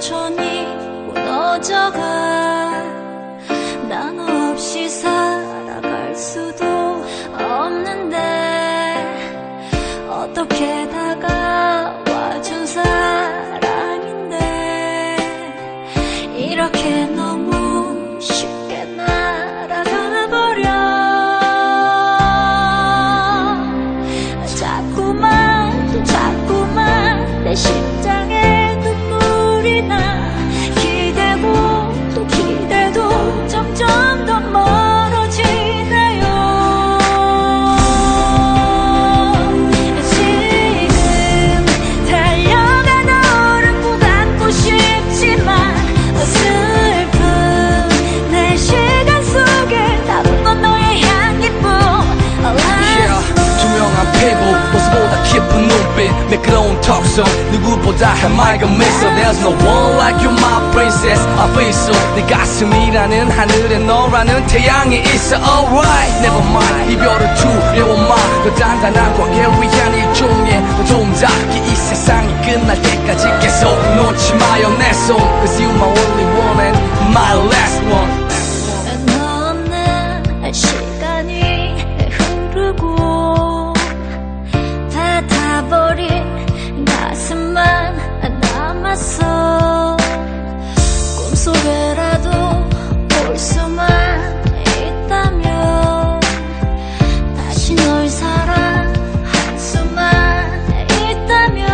천천히 무너져가. 난 없이 살아갈 수도 없는데 어떻게 다가와준 사랑인데 이렇게 너무 쉽게 날아가버려. 자꾸만 또 자꾸만 내 심장에 눈물이 나. 기대고 또 기대도 점점 더 멀어지네요. 지금 달려가 너를 꼭 안고 싶지만 슬픈 내 시간 속에 담은 건 너의 향기뿐. 투명한 피부 모습보다 깊은 눈빛 매끄러운 턱선 누구보다 해맑은 미소. There's no one like you my princess. I feel so. 내 가슴이라는 하늘에 너라는 태양이 있어. Alright never mind. 이별을 두려워 마. 더 단단한 관계를 위한 일종의 동작이 이 세상이 끝날 때까지 계속 놓지 마요 내 손. Cause you my only one and my last one. 너 없는 시간이 흐르고 닫아버린 가슴만 남았어. 꿈속에라도 볼 수만 있다면 다시 널 사랑할 수만 있다면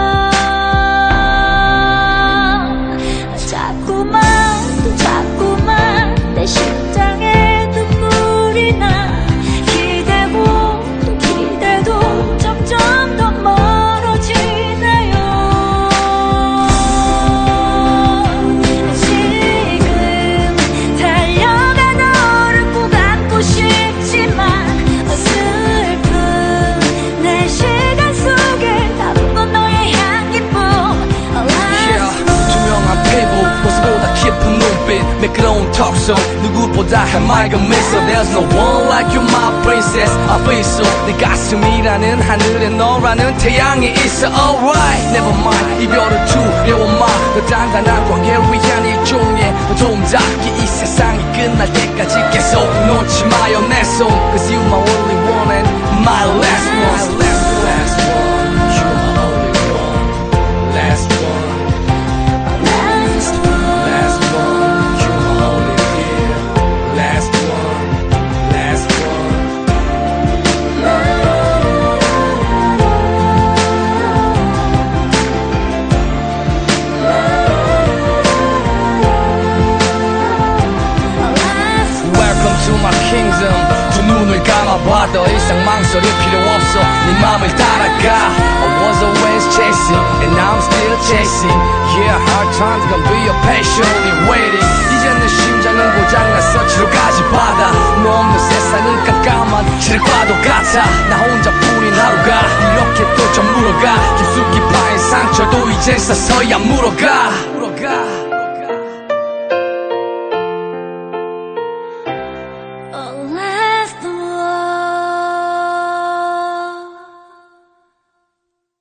자꾸만 또 자꾸만 내 심장에 눈물이 나. 기대고 또 기대도 점점 더 멀어지네요. 지금 달려가 너를 꼭 안고 싶지만 슬픈 내 시간 속에 담은 건 너의 향기뿐. 투명한 피부 모습보다 깊은 눈빛 매끄러운 턱선 누구보다 해맑은 미소. There's no one like you my princess. I feel so. 내 가슴이라는 하늘에 너라는 태양이 있어. Alright never mind. 이별을 두려워 마. 더 단단한 관계를 위한 일종의 동작이 이 세상이 끝날 때까지 계속 놓지 마요 내 손. Cause you my only one and my last one. Last one. You my only one. Last one. Last one. Last one. You my only dear. Last one. Last one. Welcome to my kingdom. 두 눈을 감아봐 더 이상 망설일 필요 없어. 네 맘을 따라가. I was always chasing and now I'm still chasing. Yeah, hard times gonna be a patiently waiting. 이제 내 심장은 고장났어. 치료까지 받아. 너 없는 세상은 깜깜한 칠과도 같아. 나 혼자뿐인 하루가 이렇게 또 저물어가. 깊숙이 파인 상처도 이제 서서히 안 물어가.